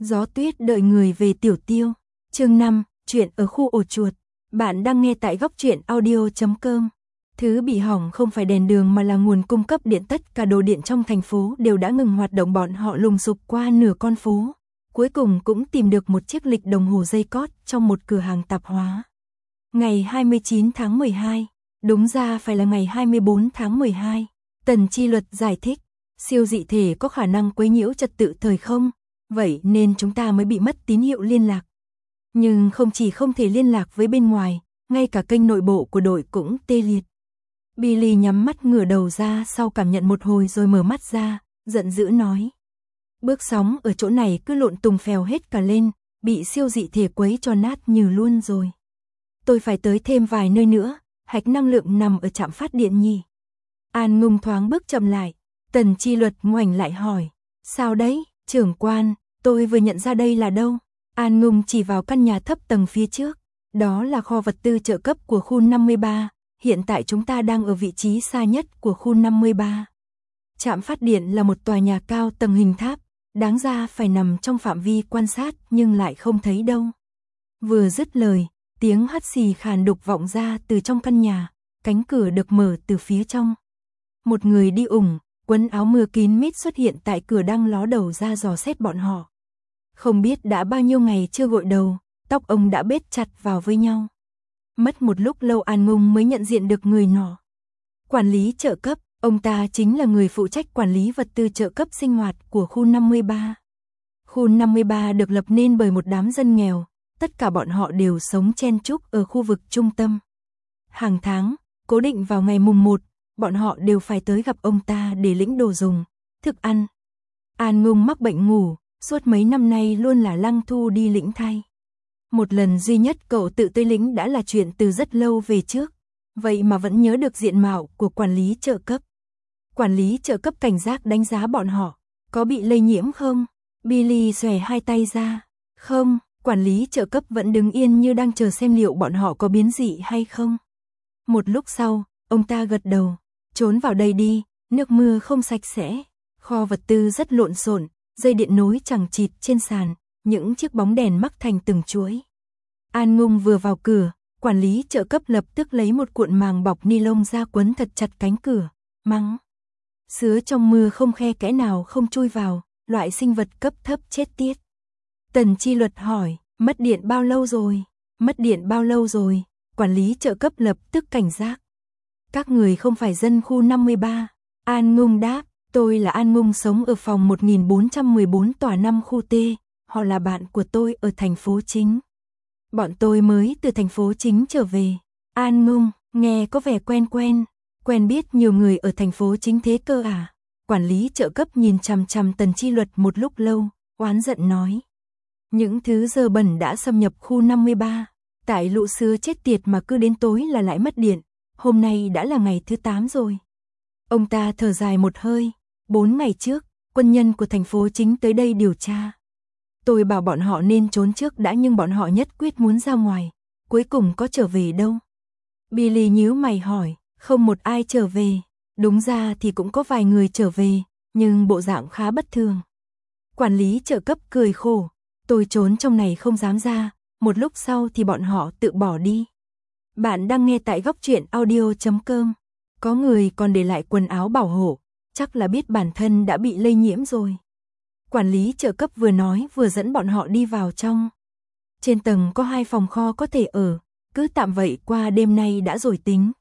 Gió tuyết đợi người về Tiểu Tiêu. Chương 5, chuyện ở khu ổ chuột. Bạn đang nghe tại góc truyện audio.com. Thứ bị hỏng không phải đèn đường mà là nguồn cung cấp điện, tất cả đồ điện trong thành phố đều đã ngừng hoạt động, bọn họ lùng sục qua nửa con phố. Cuối cùng cũng tìm được một chiếc lịch đồng hồ dây cót trong một cửa hàng tạp hóa. Ngày 29 tháng 12, đúng ra phải là ngày 24 tháng 12. Tần Chi Luật giải thích, siêu dị thể có khả năng quấy nhiễu trật tự thời không, vậy nên chúng ta mới bị mất tín hiệu liên lạc. Nhưng không chỉ không thể liên lạc với bên ngoài, ngay cả kênh nội bộ của đội cũng tê liệt. Billy nhắm mắt ngửa đầu ra sau cảm nhận một hồi rồi mở mắt ra, giận dữ nói. Bước sóng ở chỗ này cứ lộn tùng phèo hết cả lên, bị siêu dị thể quấy cho nát như luôn rồi. Tôi phải tới thêm vài nơi nữa, hạch năng lượng nằm ở trạm phát điện nhỉ. An Ngung thoáng bước chậm lại, Tần Chi Luật ngoảnh lại hỏi. Sao đấy, trưởng quan, tôi vừa nhận ra đây là đâu? An Ngung chỉ vào căn nhà thấp tầng phía trước. Đó là kho vật tư trợ cấp của khu 53, hiện tại chúng ta đang ở vị trí xa nhất của khu 53. Trạm phát điện là một tòa nhà cao tầng hình tháp, đáng ra phải nằm trong phạm vi quan sát nhưng lại không thấy đâu. Vừa dứt lời, tiếng hắt xì khàn đục vọng ra từ trong căn nhà, cánh cửa được mở từ phía trong. Một người đi ủng, quần áo mưa kín mít xuất hiện tại cửa, đang ló đầu ra dò xét bọn họ. Không biết đã bao nhiêu ngày chưa gội đầu, tóc ông đã bết chặt vào với nhau. Mất một lúc lâu An Ngung mới nhận diện được người nọ. Quản lý trợ cấp, ông ta chính là người phụ trách quản lý vật tư trợ cấp sinh hoạt của khu 53. Khu 53 được lập nên bởi một đám dân nghèo, tất cả bọn họ đều sống chen chúc ở khu vực trung tâm. Hàng tháng, cố định vào ngày mùng 1, bọn họ đều phải tới gặp ông ta để lĩnh đồ dùng, thức ăn. An Ngung mắc bệnh ngủ, suốt mấy năm nay luôn là Lăng Thu đi lĩnh thay. Một lần duy nhất cậu tự tới lĩnh đã là chuyện từ rất lâu về trước, vậy mà vẫn nhớ được diện mạo của quản lý trợ cấp. Quản lý trợ cấp cảnh giác đánh giá bọn họ, có bị lây nhiễm không? Billy xòe hai tay ra. Không, quản lý trợ cấp vẫn đứng yên như đang chờ xem liệu bọn họ có biến dị hay không. Một lúc sau, ông ta gật đầu. Trốn vào đây đi, nước mưa không sạch sẽ. Kho vật tư rất lộn xộn, dây điện nối chằng chịt trên sàn, những chiếc bóng đèn mắc thành từng chuỗi. An Ngung vừa vào cửa, quản lý trợ cấp lập tức lấy một cuộn màng bọc ni lông ra quấn thật chặt cánh cửa, mắng. Sứa trong mưa không khe kẽ nào không chui vào, loại sinh vật cấp thấp chết tiết. Tần Chi Luật hỏi, mất điện bao lâu rồi? Mất điện bao lâu rồi? Quản lý trợ cấp lập tức cảnh giác. Các người không phải dân khu 53. An Ngung đáp, tôi là An Ngung sống ở phòng 1414 tòa 5 khu T, họ là bạn của tôi ở thành phố chính. Bọn tôi mới từ thành phố chính trở về. An Ngung, nghe có vẻ quen quen, quen biết nhiều người ở thành phố chính thế cơ à? Quản lý trợ cấp nhìn chằm chằm Tần Chi Luật một lúc lâu, oán giận nói. Những thứ dơ bẩn đã xâm nhập khu 53, tại lũ sứa chết tiệt mà cứ đến tối là lại mất điện. Hôm nay đã là ngày thứ 8 rồi. Ông ta thở dài một hơi. 4 ngày trước, quân nhân của thành phố chính tới đây điều tra. Tôi bảo bọn họ nên trốn trước đã nhưng bọn họ nhất quyết muốn ra ngoài. Cuối cùng có trở về đâu? Billy nhíu mày hỏi. Không một ai trở về. Đúng ra thì cũng có vài người trở về, nhưng bộ dạng khá bất thường. Quản lý trợ cấp cười khổ. Tôi trốn trong này không dám ra. Một lúc sau thì bọn họ tự bỏ đi. Bạn đang nghe tại góc truyện audio.com. Có người còn để lại quần áo bảo hộ, chắc là biết bản thân đã bị lây nhiễm rồi. Quản lý trợ cấp vừa nói vừa dẫn bọn họ đi vào trong. Trên tầng có 2 phòng kho có thể ở, cứ tạm vậy qua đêm nay đã rồi tính.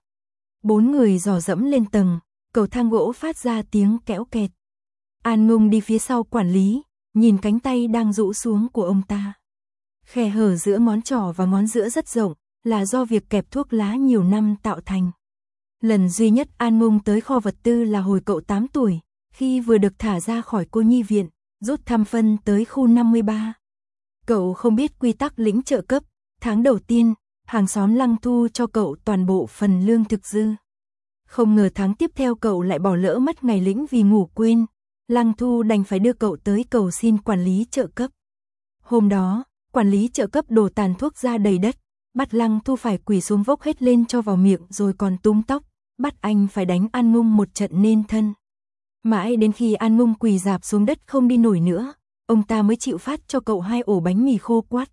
4 người dò dẫm lên tầng, cầu thang gỗ phát ra tiếng kéo kẹt. An Ngung đi phía sau quản lý, nhìn cánh tay đang rũ xuống của ông ta. Khe hở giữa ngón trỏ và ngón giữa rất rộng, là do việc kẹp thuốc lá nhiều năm tạo thành. Lần duy nhất An Ngung tới kho vật tư là hồi cậu 8 tuổi, khi vừa được thả ra khỏi cô nhi viện, rút thăm phân tới khu 53. Cậu không biết quy tắc lĩnh trợ cấp, tháng đầu tiên, hàng xóm Lăng thu cho cậu toàn bộ phần lương thực dư. Không ngờ tháng tiếp theo cậu lại bỏ lỡ mất ngày lĩnh vì ngủ quên, Lăng thu đành phải đưa cậu tới cầu xin quản lý trợ cấp. Hôm đó, quản lý trợ cấp đổ tàn thuốc ra đầy đất, bắt Lăng thu phải quỳ xuống vốc hết lên cho vào miệng rồi còn túm tóc, bắt anh phải đánh An Ngung một trận nên thân. Mãi đến khi An Ngung quỳ rạp xuống đất không đi nổi nữa, ông ta mới chịu phát cho cậu 2 ổ bánh mì khô quát.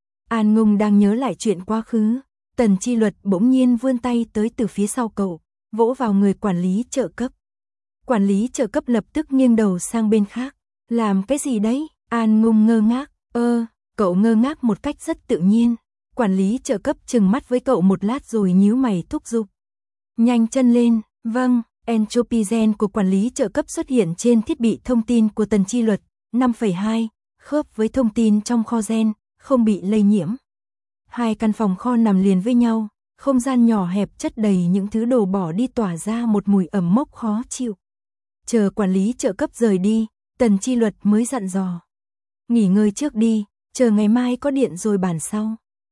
An Ngùng đang nhớ lại chuyện quá khứ, Tần Chi Luật bỗng nhiên vươn tay tới từ phía sau cậu, vỗ vào người quản lý trợ cấp. Quản lý trợ cấp lập tức nghiêng đầu sang bên khác. Làm cái gì đấy? An Ngùng ngơ ngác. Cậu ngơ ngác một cách rất tự nhiên. Quản lý trợ cấp trừng mắt với cậu một lát rồi nhíu mày thúc giục. Nhanh chân lên. Vâng. Entropy gen của quản lý trợ cấp xuất hiện trên thiết bị thông tin của Tần Chi Luật. 5,2, khớp với thông tin trong kho gen, không bị lây nhiễm. 2 căn phòng kho nằm liền với nhau, không gian nhỏ hẹp chất đầy những thứ đồ bỏ đi tỏa ra một mùi ẩm mốc khó chịu. Chờ quản lý trợ cấp rời đi, Tần Chi Luật mới dặn dò. Nghỉ ngơi trước đi, chờ ngày mai có điện rồi bàn sau.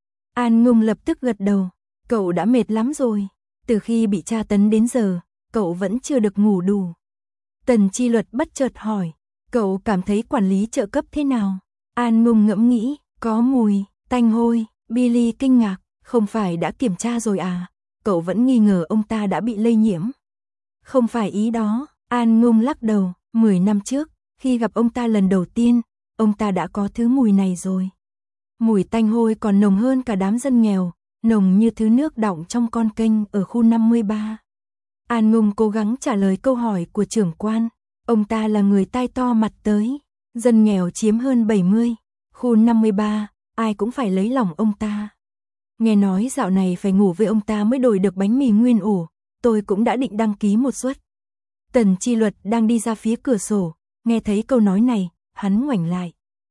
An Ngùng lập tức gật đầu, cậu đã mệt lắm rồi, từ khi bị tra tấn đến giờ, cậu vẫn chưa được ngủ đủ. Tần Chi Luật bất chợt hỏi, cậu cảm thấy quản lý trợ cấp thế nào? An Ngùng ngẫm nghĩ, có mùi, tanh hôi. Billy kinh ngạc, không phải đã kiểm tra rồi à? Cậu vẫn nghi ngờ ông ta đã bị lây nhiễm. Không phải ý đó, An Ngùng lắc đầu, 10 năm trước, khi gặp ông ta lần đầu tiên, ông ta đã có thứ mùi này rồi. Mùi tanh hôi còn nồng hơn cả đám dân nghèo, nồng như thứ nước đọng trong con kênh ở khu 53. An Ngùng cố gắng trả lời câu hỏi của trưởng quan, ông ta là người tai to mặt tới, dân nghèo chiếm hơn 70, khu 53. Ai cũng phải lấy lòng ông ta. Nghe nói dạo này phải ngủ với ông ta mới đổi được bánh mì nguyên ủ, tôi cũng đã định đăng ký một suất. Tần Chi Luật đang đi ra phía cửa sổ, nghe thấy câu nói này, hắn ngoảnh lại.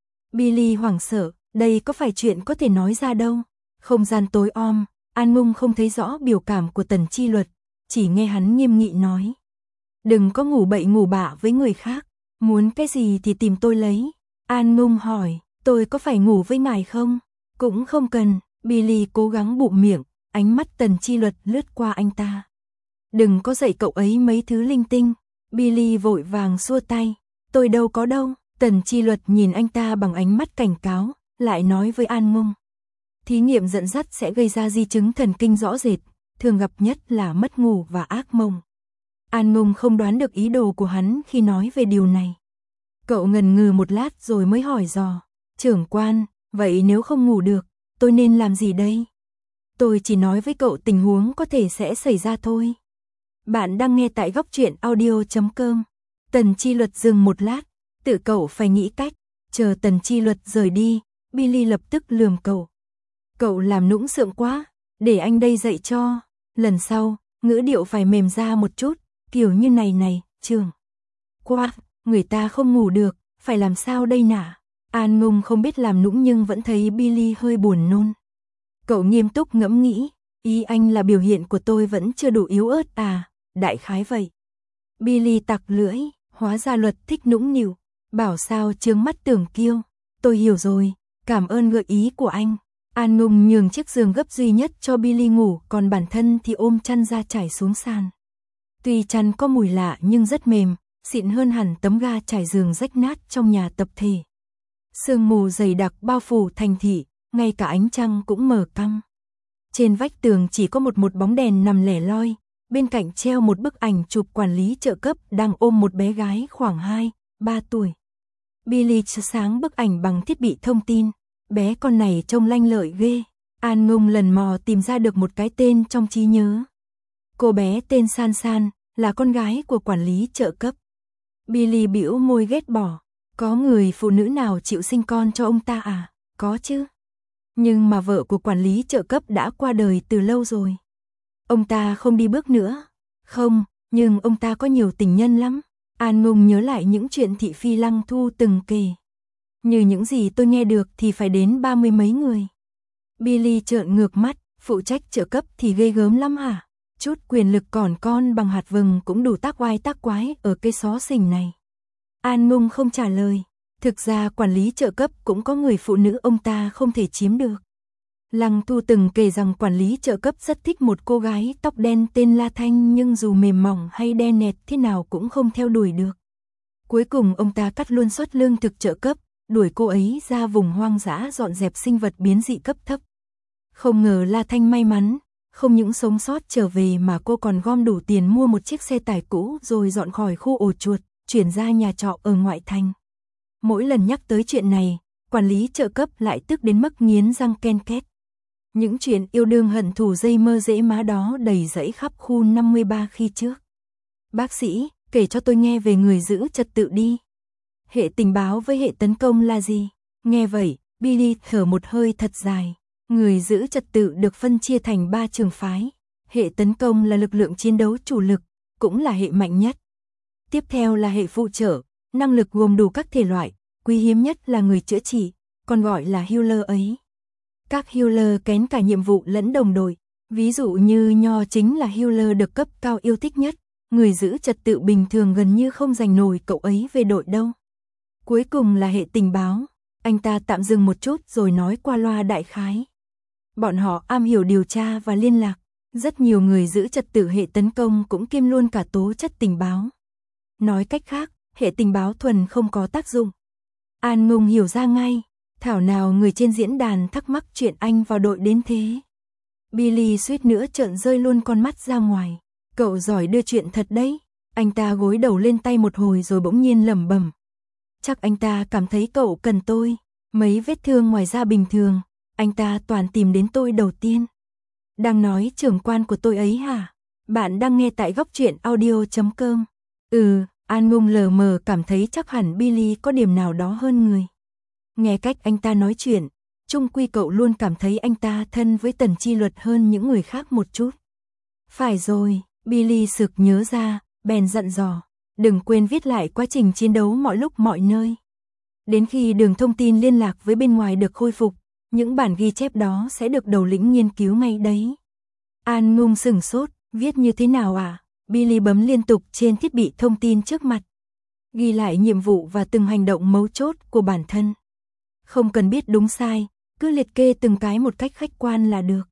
Billy hoảng sợ, đây có phải chuyện có thể nói ra đâu. Không gian tối om, An Ngùng không thấy rõ biểu cảm của Tần Chi Luật, chỉ nghe hắn nghiêm nghị nói. Đừng có ngủ bậy ngủ bạ với người khác, muốn cái gì thì tìm tôi lấy. An Ngùng hỏi. Tôi có phải ngủ với ngài không? Cũng không cần, Billy cố gắng bụm miệng, ánh mắt Tần Chi Luật lướt qua anh ta. Đừng có dạy cậu ấy mấy thứ linh tinh, Billy vội vàng xua tay, tôi đâu có đâu. Tần Chi Luật nhìn anh ta bằng ánh mắt cảnh cáo, lại nói với An Ngùng. Thí nghiệm dẫn dắt sẽ gây ra di chứng thần kinh rõ rệt, thường gặp nhất là mất ngủ và ác mộng. An Ngùng không đoán được ý đồ của hắn khi nói về điều này. Cậu ngần ngừ một lát rồi mới hỏi dò. Trưởng quan, vậy nếu không ngủ được, tôi nên làm gì đây? Tôi chỉ nói với cậu tình huống có thể sẽ xảy ra thôi. Bạn đang nghe tại góc truyện audio.com. Tần Chi Luật dừng một lát, tự cậu phải nghĩ cách. Chờ Tần Chi Luật rời đi, Billy lập tức lườm cậu. Cậu làm nũng sượng quá, để anh đây dạy cho. Lần sau, ngữ điệu phải mềm ra một chút, kiểu như này, trưởng. Quá, người ta không ngủ được, phải làm sao đây nả? An Ngùng không biết làm nũng nhưng vẫn thấy Billy hơi buồn nôn. Cậu nghiêm túc ngẫm nghĩ, ý anh là biểu hiện của tôi vẫn chưa đủ yếu ớt à, đại khái vậy. Billy tặc lưỡi, hóa ra Luật thích nũng nịu, bảo sao chướng mắt tưởng kiêu. Tôi hiểu rồi, cảm ơn gợi ý của anh. An Ngùng nhường chiếc giường gấp duy nhất cho Billy ngủ, còn bản thân thì ôm chăn ra trải xuống sàn. Tuy chăn có mùi lạ nhưng rất mềm, xịn hơn hẳn tấm ga trải giường rách nát trong nhà tập thể. Sương mù dày đặc bao phủ thành thị, ngay cả ánh trăng cũng mờ căng. Trên vách tường chỉ có một bóng đèn nằm lẻ loi, bên cạnh treo một bức ảnh chụp quản lý trợ cấp đang ôm một bé gái khoảng 2-3 tuổi. Billy chiếu sáng bức ảnh bằng thiết bị thông tin, bé con này trông lanh lợi ghê. An Ngùng lần mò tìm ra được một cái tên trong trí nhớ. Cô bé tên San San, là con gái của quản lý trợ cấp. Billy bĩu môi ghét bỏ. Có người phụ nữ nào chịu sinh con cho ông ta à? Có chứ. Nhưng mà vợ của quản lý trợ cấp đã qua đời từ lâu rồi. Ông ta không đi bước nữa. Không, nhưng ông ta có nhiều tình nhân lắm. An Ngùng nhớ lại những chuyện thị phi Lăng Thu từng kể. Như những gì tôi nghe được thì phải đến 30 mấy người. Billy trợn ngược mắt, phụ trách trợ cấp thì ghê gớm lắm hả? Chút quyền lực còn con bằng hạt vừng cũng đủ tác oai tác quái ở cái xó xỉnh này. An Ngùng không trả lời. Thực ra quản lý trợ cấp cũng có người phụ nữ ông ta không thể chiếm được. Lăng Thu từng kể rằng quản lý trợ cấp rất thích một cô gái tóc đen tên La Thanh, nhưng dù mềm mỏng hay đen nẹt thế nào cũng không theo đuổi được. Cuối cùng ông ta cắt luôn suất lương thực trợ cấp, đuổi cô ấy ra vùng hoang dã dọn dẹp sinh vật biến dị cấp thấp. Không ngờ La Thanh may mắn, không những sống sót trở về mà cô còn gom đủ tiền mua một chiếc xe tải cũ rồi dọn khỏi khu ổ chuột, chuyển ra nhà trọ ở ngoại thành. Mỗi lần nhắc tới chuyện này, quản lý trợ cấp lại tức đến mức nghiến răng ken két. Những chuyện yêu đương hận thù dây mơ dễ má đó đầy rẫy khắp khu 53 khi trước. Bác sĩ, kể cho tôi nghe về người giữ trật tự đi. Hệ tình báo với hệ tấn công là gì? Nghe vậy, Billy thở một hơi thật dài. Người giữ trật tự được phân chia thành 3 trường phái. Hệ tấn công là lực lượng chiến đấu chủ lực, cũng là hệ mạnh nhất. Tiếp theo là hệ phụ trợ, năng lực gồm đủ các thể loại, quý hiếm nhất là người chữa trị, còn gọi là healer ấy. Các healer kén cả nhiệm vụ lẫn đồng đội, ví dụ như Nho chính là healer được cấp cao yêu thích nhất, người giữ trật tự bình thường gần như không giành nổi cậu ấy về đội đâu. Cuối cùng là hệ tình báo, anh ta tạm dừng một chút rồi nói qua loa đại khái. Bọn họ am hiểu điều tra và liên lạc, rất nhiều người giữ trật tự hệ tấn công cũng kiêm luôn cả tố chất tình báo. Nói cách khác, hệ tình báo thuần không có tác dụng. An Ngùng hiểu ra ngay, thảo nào người trên diễn đàn thắc mắc chuyện anh vào đội đến thế. Billy suýt nữa trợn rơi luôn con mắt ra ngoài. Cậu giỏi đưa chuyện thật đấy. Anh ta gối đầu lên tay một hồi rồi bỗng nhiên lẩm bẩm. Chắc anh ta cảm thấy cậu cần tôi. Mấy vết thương ngoài da bình thường, anh ta toàn tìm đến tôi đầu tiên. Đang nói trưởng quan của tôi ấy hả? Bạn đang nghe tại góc truyện audio.com. An Ngùng lờ mờ cảm thấy chắc hẳn Billy có điểm nào đó hơn người. Nghe cách anh ta nói chuyện, chung quy cậu luôn cảm thấy anh ta thân với Tần Chi Luật hơn những người khác một chút. Phải rồi, Billy sực nhớ ra, bèn dặn dò, đừng quên viết lại quá trình chiến đấu mọi lúc mọi nơi. Đến khi đường thông tin liên lạc với bên ngoài được khôi phục, những bản ghi chép đó sẽ được đầu lĩnh nghiên cứu ngay đấy. An Ngùng sửng sốt, viết như thế nào à? Billy bấm liên tục trên thiết bị thông tin trước mặt. Ghi lại nhiệm vụ và từng hành động mấu chốt của bản thân. Không cần biết đúng sai, cứ liệt kê từng cái một cách khách quan là được.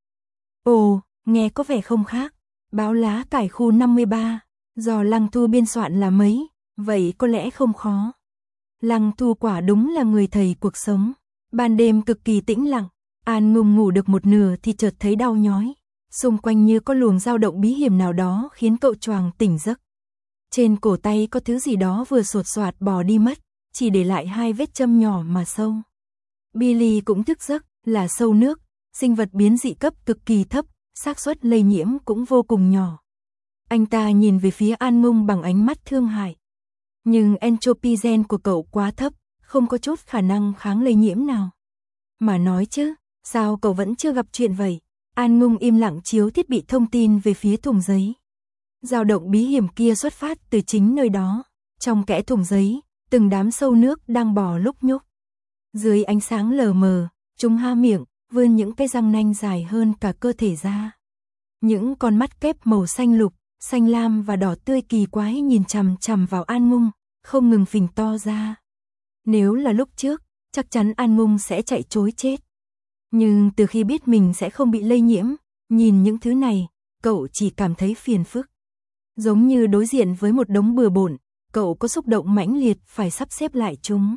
Ồ, nghe có vẻ không khác. Báo lá cải khu 53, do Lăng Thu biên soạn là mấy, vậy có lẽ không khó. Lăng Thu quả đúng là người thầy cuộc sống. Ban đêm cực kỳ tĩnh lặng, An Ngùng ngủ được một nửa thì chợt thấy đau nhói. Xung quanh như có luồng dao động bí hiểm nào đó khiến cậu choàng tỉnh giấc. Trên cổ tay có thứ gì đó vừa sột soạt bỏ đi mất, chỉ để lại 2 vết châm nhỏ mà sâu. Billy cũng thức giấc, là sâu nước, sinh vật biến dị cấp cực kỳ thấp, xác suất lây nhiễm cũng vô cùng nhỏ. Anh ta nhìn về phía An Ngùng bằng ánh mắt thương hại. Nhưng entropy gen của cậu quá thấp, không có chút khả năng kháng lây nhiễm nào. Mà nói chứ, sao cậu vẫn chưa gặp chuyện vậy? An Ngùng im lặng chiếu thiết bị thông tin về phía thùng giấy. Dao động bí hiểm kia xuất phát từ chính nơi đó. Trong kẽ thùng giấy, từng đám sâu nước đang bò lúc nhúc. Dưới ánh sáng lờ mờ, chúng há miệng, vươn những cái răng nanh dài hơn cả cơ thể ra. Những con mắt kép màu xanh lục, xanh lam và đỏ tươi kỳ quái nhìn chằm chằm vào An Ngùng, không ngừng phình to ra. Nếu là lúc trước, chắc chắn An Ngùng sẽ chạy trối chết. Nhưng từ khi biết mình sẽ không bị lây nhiễm, nhìn những thứ này, cậu chỉ cảm thấy phiền phức. Giống như đối diện với một đống bừa bộn, cậu có xúc động mãnh liệt phải sắp xếp lại chúng.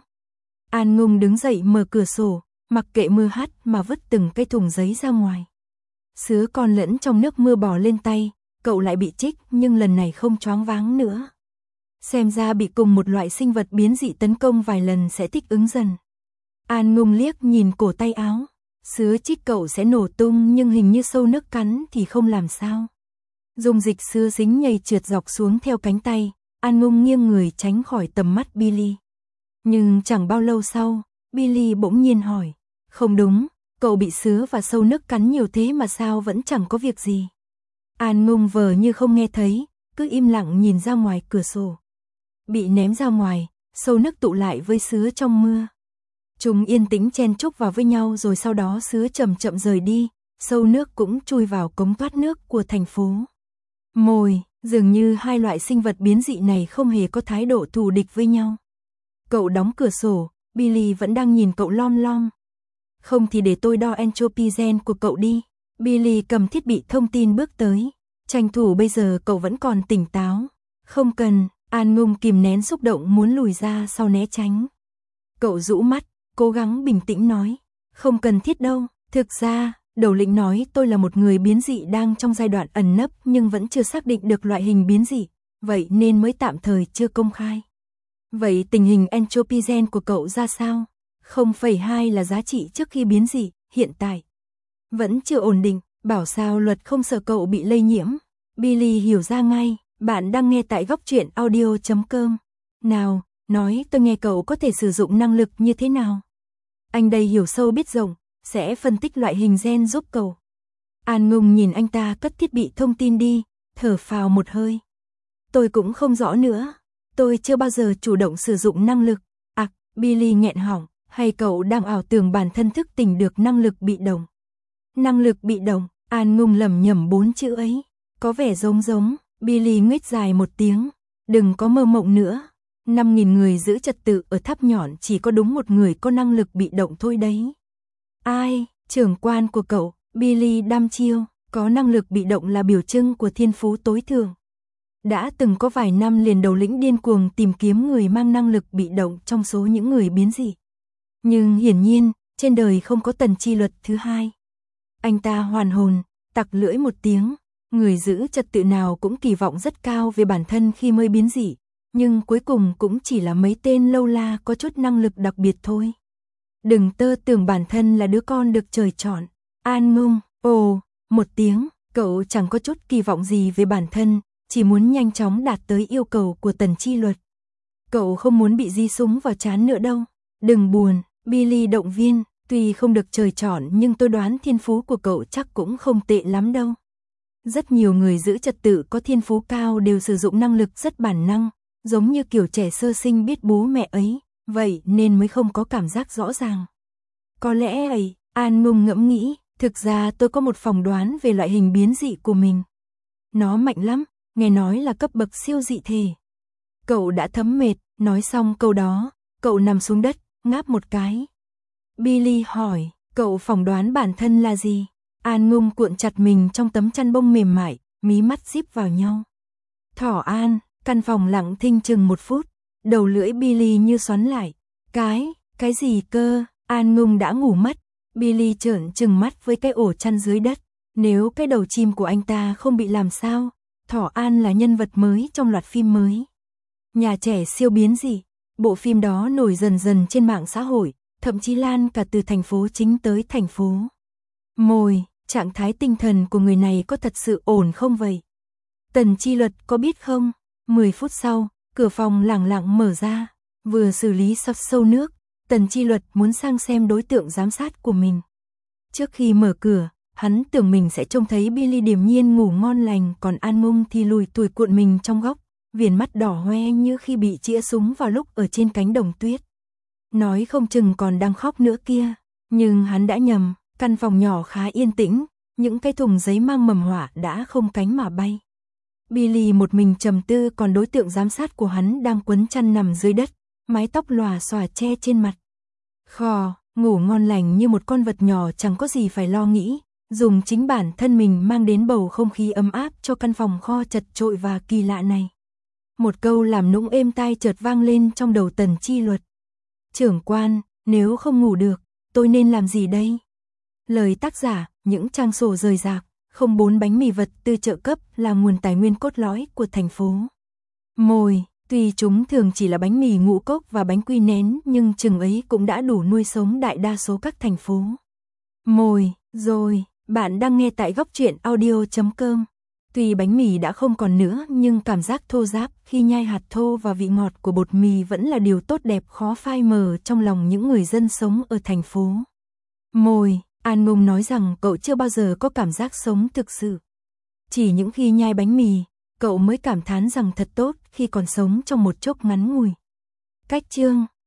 An Ngùng đứng dậy mở cửa sổ, mặc kệ mưa hắt mà vứt từng cái thùng giấy ra ngoài. Sứa con lẫn trong nước mưa bò lên tay, cậu lại bị chích nhưng lần này không choáng váng nữa. Xem ra bị cùng một loại sinh vật biến dị tấn công vài lần sẽ thích ứng dần. An Ngùng liếc nhìn cổ tay áo. Sứa chích cậu sẽ nổ tung nhưng hình như sâu nước cắn thì không làm sao. Dung dịch sứa dính nhầy trượt dọc xuống theo cánh tay, An Ngùng nghiêng người tránh khỏi tầm mắt Billy. Nhưng chẳng bao lâu sau, Billy bỗng nhiên hỏi, không đúng, cậu bị sứa và sâu nước cắn nhiều thế mà sao vẫn chẳng có việc gì. An Ngùng vờ như không nghe thấy, cứ im lặng nhìn ra ngoài cửa sổ. Bị ném ra ngoài, sâu nước tụ lại với sứa trong mưa. Chúng yên tĩnh chen chúc vào với nhau rồi sau đó sứa chậm chậm rời đi, sâu nước cũng chui vào cống thoát nước của thành phố. Dường như hai loại sinh vật biến dị này không hề có thái độ thù địch với nhau. Cậu đóng cửa sổ, Billy vẫn đang nhìn cậu lom lom. Không thì để tôi đo entropy gen của cậu đi. Billy cầm thiết bị thông tin bước tới. Tranh thủ bây giờ cậu vẫn còn tỉnh táo. Không cần, An Ngùng kìm nén xúc động muốn lùi ra sau né tránh. Cậu rũ mắt, cố gắng bình tĩnh nói. Không cần thiết đâu, thực ra, đầu lĩnh nói tôi là một người biến dị đang trong giai đoạn ẩn nấp nhưng vẫn chưa xác định được loại hình biến dị, vậy nên mới tạm thời chưa công khai. Vậy tình hình entropy gen của cậu ra sao? 0,2 là giá trị trước khi biến dị, hiện tại vẫn chưa ổn định, bảo sao luật không sợ cậu bị lây nhiễm. Billy hiểu ra ngay, bạn đang nghe tại góc truyện audio.com. Nào, nói tôi nghe cậu có thể sử dụng năng lực như thế nào? Anh đây hiểu sâu biết rộng, sẽ phân tích loại hình gen giúp cậu. An Ngùng nhìn anh ta cất thiết bị thông tin đi, thở phào một hơi. Tôi cũng không rõ nữa, tôi chưa bao giờ chủ động sử dụng năng lực. Billy nghẹn họng, hay cậu đang ảo tưởng bản thân thức tỉnh được năng lực bị động? Năng lực bị động, An Ngùng lẩm nhẩm 4 chữ ấy, có vẻ giống. Billy nguýt dài một tiếng, đừng có mơ mộng nữa. 5.000 người giữ trật tự ở tháp nhọn chỉ có đúng một người có năng lực bị động thôi đấy. Ai? Trưởng quan của cậu? Billy đăm chiêu, có năng lực bị động là biểu trưng của thiên phú tối thượng. Đã từng có vài năm liền đầu lĩnh điên cuồng tìm kiếm người mang năng lực bị động trong số những người biến dị. Nhưng hiển nhiên, trên đời không có Tần Chi Luật thứ hai. Anh ta hoàn hồn, tặc lưỡi một tiếng, người giữ trật tự nào cũng kỳ vọng rất cao về bản thân khi mới biến dị, nhưng cuối cùng cũng chỉ là mấy tên lâu la có chút năng lực đặc biệt thôi. Đừng tơ tưởng bản thân là đứa con được trời chọn. An Ngùng, một tiếng, cậu chẳng có chút kỳ vọng gì về bản thân, chỉ muốn nhanh chóng đạt tới yêu cầu của Tần Chi Luật. Cậu không muốn bị di súng vào trán nữa đâu. Đừng buồn, Billy động viên, tuy không được trời chọn nhưng tôi đoán thiên phú của cậu chắc cũng không tệ lắm đâu. Rất nhiều người giữ trật tự có thiên phú cao đều sử dụng năng lực rất bản năng, giống như kiểu trẻ sơ sinh biết bố mẹ ấy, vậy nên mới không có cảm giác rõ ràng. Có lẽ ấy, An Ngùng ngẫm nghĩ, thực ra tôi có một phỏng đoán về loại hình biến dị của mình. Nó mạnh lắm, nghe nói là cấp bậc siêu dị thể. Cậu đã thấm mệt, nói xong câu đó, cậu nằm xuống đất, ngáp một cái. Billy hỏi, cậu phỏng đoán bản thân là gì? An Ngùng cuộn chặt mình trong tấm chăn bông mềm mại, mí mắt díp vào nhau. Thỏ An, căn phòng lặng thinh chừng 1 phút, đầu lưỡi Billy như xoắn lại. Cái gì cơ? An Ngùng đã ngủ mất. Billy trợn trừng mắt với cái ổ chăn dưới đất. Nếu cái đầu chim của anh ta không bị làm sao, Thỏ An là nhân vật mới trong loạt phim mới. Nhà trẻ siêu biến dị. Bộ phim đó nổi dần trên mạng xã hội, thậm chí lan cả từ thành phố chính tới thành phố. Trạng thái tinh thần của người này có thật sự ổn không vậy? Tần Chi Luật có biết không? 10 phút sau, cửa phòng lẳng lặng mở ra. Vừa xử lý sắp sâu nước, Tần Chi Luật muốn sang xem đối tượng giám sát của mình. Trước khi mở cửa, hắn tưởng mình sẽ trông thấy Billy điềm nhiên ngủ ngon lành, còn An Ngùng thì lùi tủi cuộn mình trong góc, viền mắt đỏ hoe như khi bị chĩa súng vào lúc ở trên cánh đồng tuyết. Nói không chừng còn đang khóc nữa kia, nhưng hắn đã nhầm, căn phòng nhỏ khá yên tĩnh, những cái thùng giấy mang mầm họa đã không cánh mà bay. Billy một mình trầm tư, còn đối tượng giám sát của hắn đang quấn chăn nằm dưới đất, mái tóc lòa xòa che trên mặt. Ngủ ngon lành như một con vật nhỏ chẳng có gì phải lo nghĩ, dùng chính bản thân mình mang đến bầu không khí ấm áp cho căn phòng kho chật chội và kỳ lạ này. Một câu làm nũng êm tai chợt vang lên trong đầu Tần Chi Luật. Trưởng quan, nếu không ngủ được, tôi nên làm gì đây? Lời tác giả, những trang sổ rời rạc, 04 bánh mì vật tư trợ cấp là nguồn tài nguyên cốt lõi của thành phố. Tuy chúng thường chỉ là bánh mì ngũ cốc và bánh quy nén nhưng chừng ấy cũng đã đủ nuôi sống đại đa số các thành phố. Bạn đang nghe tại góc truyện audio.com. Tuy bánh mì đã không còn nữa nhưng cảm giác thô ráp khi nhai hạt thô và vị ngọt của bột mì vẫn là điều tốt đẹp khó phai mờ trong lòng những người dân sống ở thành phố. An Ngùng nói rằng cậu chưa bao giờ có cảm giác sống thực sự. Chỉ những khi nhai bánh mì, cậu mới cảm thán rằng thật tốt khi còn sống trong một chốc ngắn ngủi. Cách chương